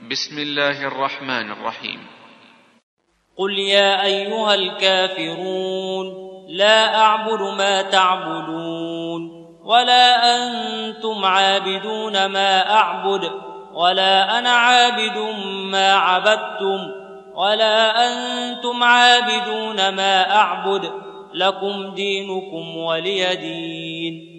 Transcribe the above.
بسم الله الرحمن الرحيم. قل يا أيها الكافرون لا أعبد ما تعبدون ولا أنتم عابدون ما أعبد ولا أنا عابد ما عبدتم ولا أنتم عابدون ما أعبد لكم دينكم ولي دين.